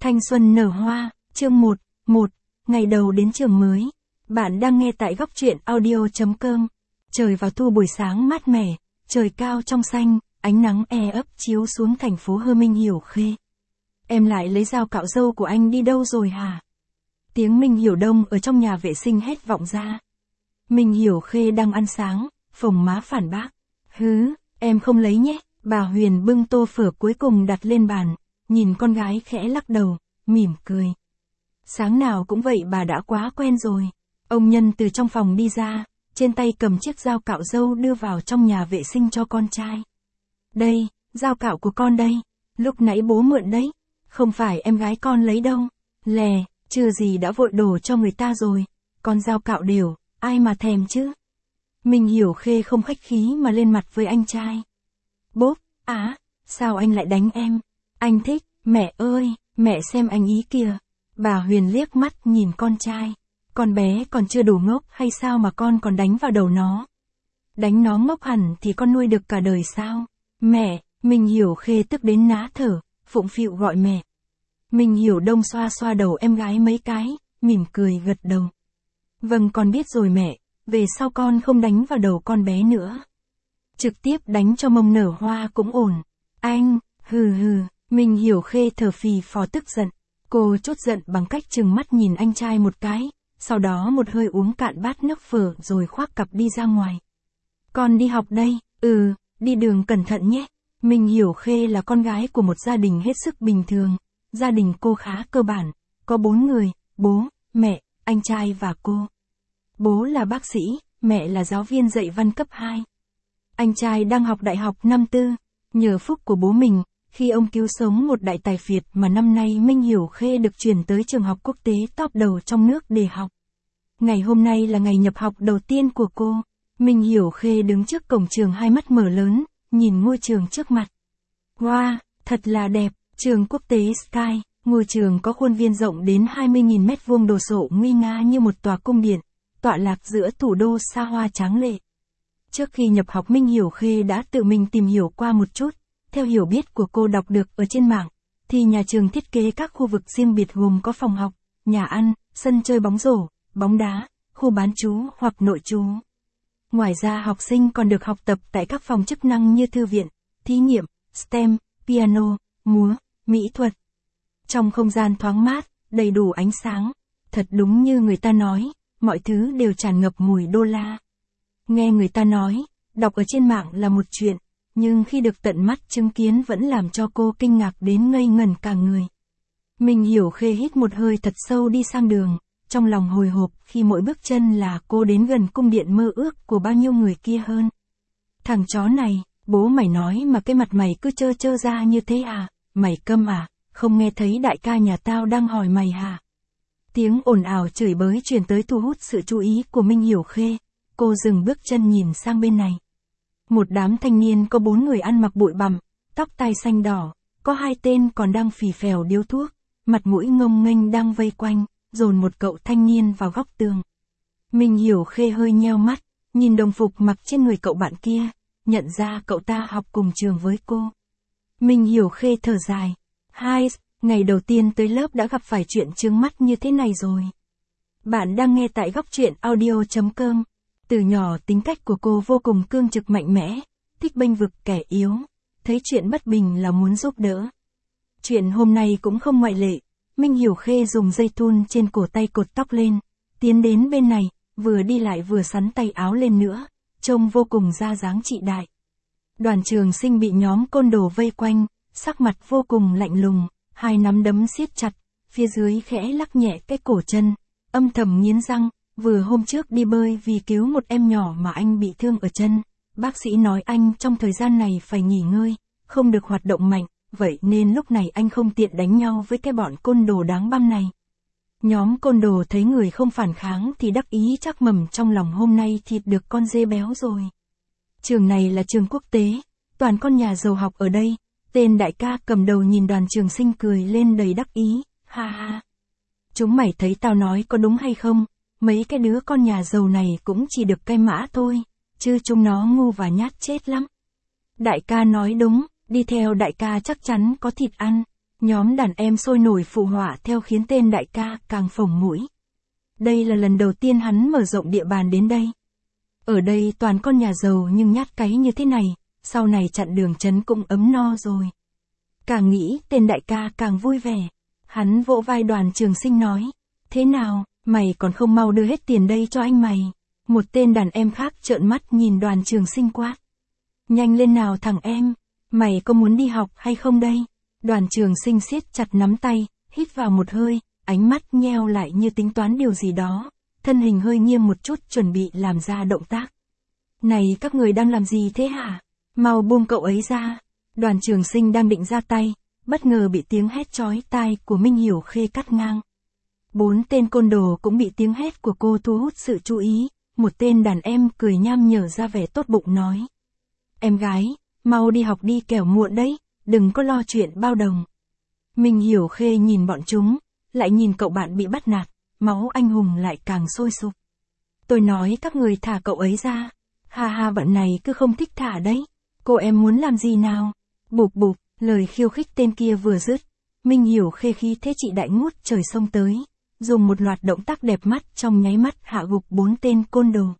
Thanh xuân nở hoa, chương 1, ngày đầu đến trường mới. Bạn đang nghe tại góc truyện audio.com. Trời vào thu buổi sáng mát mẻ, trời cao trong xanh, ánh nắng ấp chiếu xuống thành phố Hơ Minh Hiểu Khê. Em lại lấy dao cạo râu của anh đi đâu rồi hả? Tiếng Minh Hiểu Đông ở trong nhà vệ sinh hét vọng ra. Minh Hiểu Khê đang ăn sáng, phồng má phản bác. Hứ, em không lấy nhé. Bà Huyền bưng tô phở cuối cùng đặt lên bàn, nhìn con gái khẽ lắc đầu, mỉm cười. Sáng nào cũng vậy, bà đã quá quen rồi. Ông Nhân từ trong phòng đi ra, trên tay cầm chiếc dao cạo râu đưa vào trong nhà vệ sinh cho con trai. Đây, dao cạo của con đây, lúc nãy bố mượn đấy, không phải em gái con lấy đâu. Lè, chưa gì đã vội đổ cho người ta rồi, con dao cạo đều, ai mà thèm chứ. Minh Hiểu Khê không khách khí mà lên mặt với anh trai. Bốp, sao anh lại đánh em? Anh thích, mẹ ơi, mẹ xem anh ý kìa. Bà Huyền liếc mắt nhìn con trai. Con bé còn chưa đủ ngốc hay sao mà con còn đánh vào đầu nó? Đánh nó ngốc hẳn thì con nuôi được cả đời sao? Mẹ, Minh Hiểu Khê tức đến ná thở, phụng phịu gọi mẹ. Minh Hiểu Đông xoa xoa đầu em gái mấy cái, mỉm cười gật đầu. Vâng, con biết rồi mẹ, về sau con không đánh vào đầu con bé nữa. Trực tiếp đánh cho mông nở hoa cũng ổn. Anh, hừ, Minh Hiểu Khê thở phì phò tức giận. Cô trút giận bằng cách trừng mắt nhìn anh trai một cái, sau đó một hơi uống cạn bát nước phở rồi khoác cặp đi ra ngoài. Con đi học đây, đi đường cẩn thận nhé. Minh Hiểu Khê là con gái của một gia đình hết sức bình thường. Gia đình cô khá cơ bản, có 4 người, bố, mẹ, anh trai và cô. Bố là bác sĩ, mẹ là giáo viên dạy văn cấp 2. Anh trai đang học đại học năm 4, nhờ phúc của bố mình, khi ông cứu sống một đại tài phiệt mà năm nay Minh Hiểu Khê được chuyển tới trường học quốc tế top đầu trong nước để học. Ngày hôm nay là ngày nhập học đầu tiên của cô. Minh Hiểu Khê đứng trước cổng trường hai mắt mở lớn, nhìn ngôi trường trước mặt. Wow, thật là đẹp, trường quốc tế Sky, ngôi trường có khuôn viên rộng đến 20.000 mét vuông đồ sộ nguy nga như một tòa cung điện, tọa lạc giữa thủ đô xa hoa tráng lệ. Trước khi nhập học Minh Hiểu Khê đã tự mình tìm hiểu qua một chút, theo hiểu biết của cô đọc được ở trên mạng, thì nhà trường thiết kế các khu vực riêng biệt gồm có phòng học, nhà ăn, sân chơi bóng rổ, bóng đá, khu bán trú hoặc nội trú. Ngoài ra học sinh còn được học tập tại các phòng chức năng như thư viện, thí nghiệm, STEM, piano, múa, mỹ thuật. Trong không gian thoáng mát, đầy đủ ánh sáng, thật đúng như người ta nói, mọi thứ đều tràn ngập mùi đô la. Nghe người ta nói, đọc ở trên mạng là một chuyện, nhưng khi được tận mắt chứng kiến vẫn làm cho cô kinh ngạc đến ngây ngẩn cả người. Minh Hiểu Khê hít một hơi thật sâu đi sang đường, trong lòng hồi hộp khi mỗi bước chân là cô đến gần cung điện mơ ước của bao nhiêu người kia hơn. Thằng chó này, bố mày nói mà cái mặt mày cứ trơ ra như thế à, mày câm à, không nghe thấy đại ca nhà tao đang hỏi mày hả? Tiếng ồn ào chửi bới truyền tới thu hút sự chú ý của Minh Hiểu Khê, cô dừng bước chân nhìn sang bên này. Một đám thanh niên có 4 người ăn mặc bụi bặm, tóc tai xanh đỏ, có 2 tên còn đang phì phèo điếu thuốc, mặt mũi ngông nghênh đang vây quanh, dồn một cậu thanh niên vào góc tường. Minh Hiểu Khê hơi nheo mắt, nhìn đồng phục mặc trên người cậu bạn kia, nhận ra cậu ta học cùng trường với cô. Minh Hiểu Khê thở dài. Ngày đầu tiên tới lớp đã gặp phải chuyện chướng mắt như thế này rồi. Bạn đang nghe tại góc truyện audio.com. Từ nhỏ tính cách của cô vô cùng cương trực mạnh mẽ, thích bênh vực kẻ yếu, thấy chuyện bất bình là muốn giúp đỡ. Chuyện hôm nay cũng không ngoại lệ. Minh Hiểu Khê dùng dây thun trên cổ tay cột tóc lên, tiến đến bên này, vừa đi lại vừa xắn tay áo lên nữa, trông vô cùng ra dáng trị đại. Đoàn trường sinh bị nhóm côn đồ vây quanh, sắc mặt vô cùng lạnh lùng, hai nắm đấm siết chặt, phía dưới khẽ lắc nhẹ cái cổ chân, âm thầm nghiến răng. Vừa hôm trước đi bơi vì cứu một em nhỏ mà anh bị thương ở chân, bác sĩ nói anh trong thời gian này phải nghỉ ngơi, không được hoạt động mạnh, vậy nên lúc này anh không tiện đánh nhau với cái bọn côn đồ đáng băm này. Nhóm côn đồ thấy người không phản kháng thì đắc ý chắc mầm trong lòng hôm nay thịt được con dê béo rồi. Trường này là trường quốc tế, toàn con nhà giàu học ở đây, tên đại ca cầm đầu nhìn đoàn trường sinh cười lên đầy đắc ý, ha. Chúng mày thấy tao nói có đúng hay không? Mấy cái đứa con nhà giàu này cũng chỉ được cai mã thôi, chứ chúng nó ngu và nhát chết lắm. Đại ca nói đúng, đi theo đại ca chắc chắn có thịt ăn. Nhóm đàn em sôi nổi phụ họa theo khiến tên đại ca càng phồng mũi. Đây là lần đầu tiên hắn mở rộng địa bàn đến đây. Ở đây toàn con nhà giàu nhưng nhát cái như thế này, sau này chặn đường trấn cũng ấm no rồi. Càng nghĩ tên đại ca càng vui vẻ. Hắn vỗ vai Đoàn Trường Sinh nói, thế nào, mày còn không mau đưa hết tiền đây cho anh mày. Một tên đàn em khác trợn mắt nhìn Đoàn Trường Sinh quát. Nhanh lên nào thằng em, mày có muốn đi học hay không đây? Đoàn Trường Sinh siết chặt nắm tay, hít vào một hơi, ánh mắt nheo lại như tính toán điều gì đó, thân hình hơi nghiêng một chút chuẩn bị làm ra động tác. Này các người đang làm gì thế hả? Mau buông cậu ấy ra. Đoàn Trường Sinh đang định ra tay, bất ngờ bị tiếng hét chói tai của Minh Hiểu Khê cắt ngang. 4 tên côn đồ cũng bị tiếng hét của cô thu hút sự chú ý, một tên đàn em cười nham nhở ra vẻ tốt bụng nói. Em gái, mau đi học đi kẻo muộn đấy, đừng có lo chuyện bao đồng. Minh Hiểu Khê nhìn bọn chúng, lại nhìn cậu bạn bị bắt nạt, máu anh hùng lại càng sôi sục. Tôi nói các người thả cậu ấy ra. Ha ha, bạn này cứ không thích thả đấy. Cô em muốn làm gì nào? Bụp bụp, lời khiêu khích tên kia vừa dứt, Minh Hiểu Khê khí thế chị đại ngút trời xông tới, dùng một loạt động tác đẹp mắt trong nháy mắt hạ gục 4 tên côn đồ.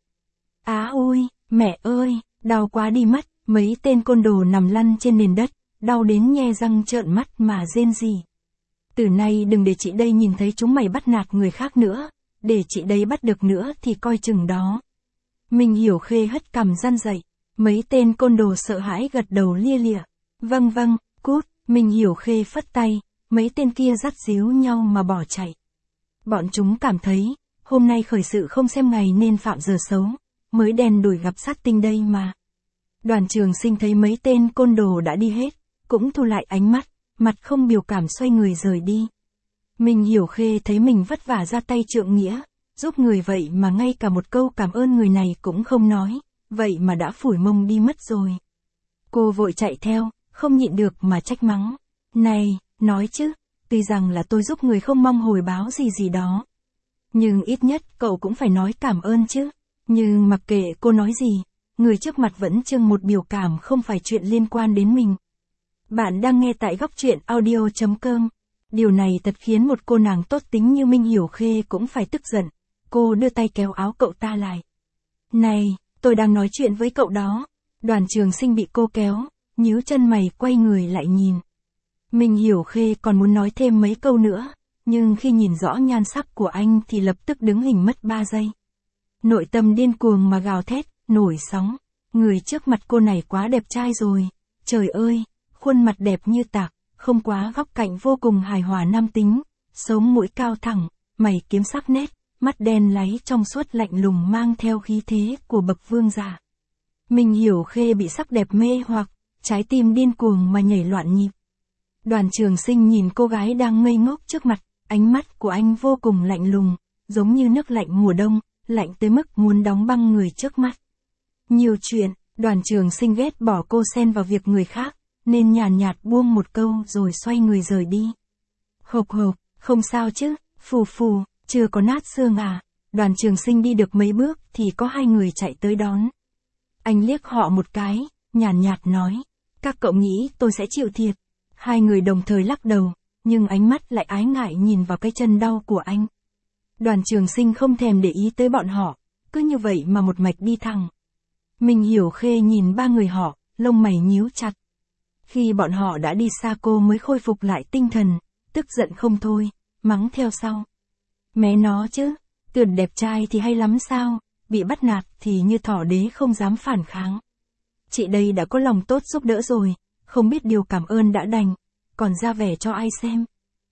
Á ôi, mẹ ơi, đau quá đi mất, mấy tên côn đồ nằm lăn trên nền đất, đau đến nhe răng trợn mắt mà rên rỉ. Từ nay đừng để chị đây nhìn thấy chúng mày bắt nạt người khác nữa, để chị đây bắt được nữa thì coi chừng đó. Minh Hiểu Khê hất cằm răn dậy, mấy tên côn đồ sợ hãi gật đầu lia lịa. Vâng vâng, cút, Minh Hiểu Khê phất tay, mấy tên kia dắt díu nhau mà bỏ chạy. Bọn chúng cảm thấy, hôm nay khởi sự không xem ngày nên phạm giờ xấu, mới đen đủi gặp sát tinh đây mà. Đoàn Trường Sinh thấy mấy tên côn đồ đã đi hết, cũng thu lại ánh mắt, mặt không biểu cảm xoay người rời đi. Minh Hiểu Khê thấy mình vất vả ra tay trượng nghĩa, giúp người vậy mà ngay cả một câu cảm ơn người này cũng không nói, vậy mà đã phủi mông đi mất rồi. Cô vội chạy theo, không nhịn được mà trách mắng. Này, nói chứ, tuy rằng là tôi giúp người không mong hồi báo gì gì đó. Nhưng ít nhất cậu cũng phải nói cảm ơn chứ. Nhưng mặc kệ cô nói gì, người trước mặt vẫn trưng một biểu cảm không phải chuyện liên quan đến mình. Bạn đang nghe tại góc truyện audio.com. Điều này thật khiến một cô nàng tốt tính như Minh Hiểu Khê cũng phải tức giận. Cô đưa tay kéo áo cậu ta lại. Này, tôi đang nói chuyện với cậu đó. Đoàn Trường Sinh bị cô kéo, nhíu chân mày quay người lại nhìn. Minh Hiểu Khê còn muốn nói thêm mấy câu nữa, nhưng khi nhìn rõ nhan sắc của anh thì lập tức đứng hình mất 3 giây. Nội tâm điên cuồng mà gào thét, nổi sóng. Người trước mặt cô này quá đẹp trai rồi. Trời ơi, khuôn mặt đẹp như tạc, không quá góc cạnh vô cùng hài hòa nam tính, sống mũi cao thẳng, mày kiếm sắc nét, mắt đen láy trong suốt lạnh lùng mang theo khí thế của bậc vương giả. Minh Hiểu Khê bị sắc đẹp mê hoặc, trái tim điên cuồng mà nhảy loạn nhịp. Đoàn Trường Sinh nhìn cô gái đang ngây ngốc trước mặt, ánh mắt của anh vô cùng lạnh lùng, giống như nước lạnh mùa đông, lạnh tới mức muốn đóng băng người trước mắt. Nhiều chuyện, Đoàn Trường Sinh ghét bỏ cô xen vào việc người khác, nên nhàn nhạt buông một câu rồi xoay người rời đi. Hộp hộp, không sao chứ, phù phù, chưa có nát xương à. Đoàn Trường Sinh đi được mấy bước thì có 2 người chạy tới đón. Anh liếc họ một cái, nhàn nhạt nói, các cậu nghĩ tôi sẽ chịu thiệt. 2 người đồng thời lắc đầu, nhưng ánh mắt lại ái ngại nhìn vào cái chân đau của anh. Đoàn Trường Sinh không thèm để ý tới bọn họ, cứ như vậy mà một mạch đi thẳng. Minh Hiểu Khê nhìn 3 người họ, lông mày nhíu chặt. Khi bọn họ đã đi xa cô mới khôi phục lại tinh thần, tức giận không thôi, mắng theo sau. Mẹ nó chứ, tưởng đẹp trai thì hay lắm sao, bị bắt nạt thì như thỏ đế không dám phản kháng. Chị đây đã có lòng tốt giúp đỡ rồi, không biết điều cảm ơn đã đành, còn ra vẻ cho ai xem.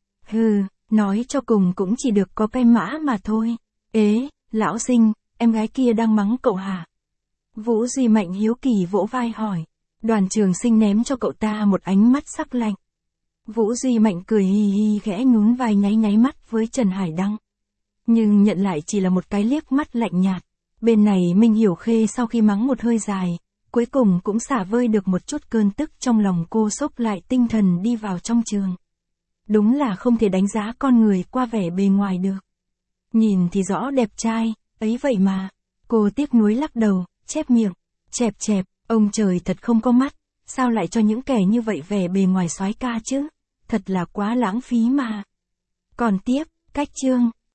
Hừ, nói cho cùng cũng chỉ được có cái mã mà thôi. Ế, lão sinh, em gái kia đang mắng cậu hả? Vũ Duy Mạnh hiếu kỳ vỗ vai hỏi. Đoàn Trường Sinh ném cho cậu ta một ánh mắt sắc lạnh. Vũ Duy Mạnh cười hì hì khẽ nhún vai nháy nháy mắt với Trần Hải Đăng. Nhưng nhận lại chỉ là một cái liếc mắt lạnh nhạt. Bên này Minh Hiểu Khê sau khi mắng một hơi dài, cuối cùng cũng xả vơi được một chút cơn tức trong lòng cô, xốc lại tinh thần đi vào trong trường. Đúng là không thể đánh giá con người qua vẻ bề ngoài được. Nhìn thì rõ đẹp trai, ấy vậy mà. Cô tiếc nuối lắc đầu, chép miệng, chẹp chẹp, ông trời thật không có mắt, sao lại cho những kẻ như vậy vẻ bề ngoài soái ca chứ? thật là quá lãng phí mà. Còn tiếp, cách chương.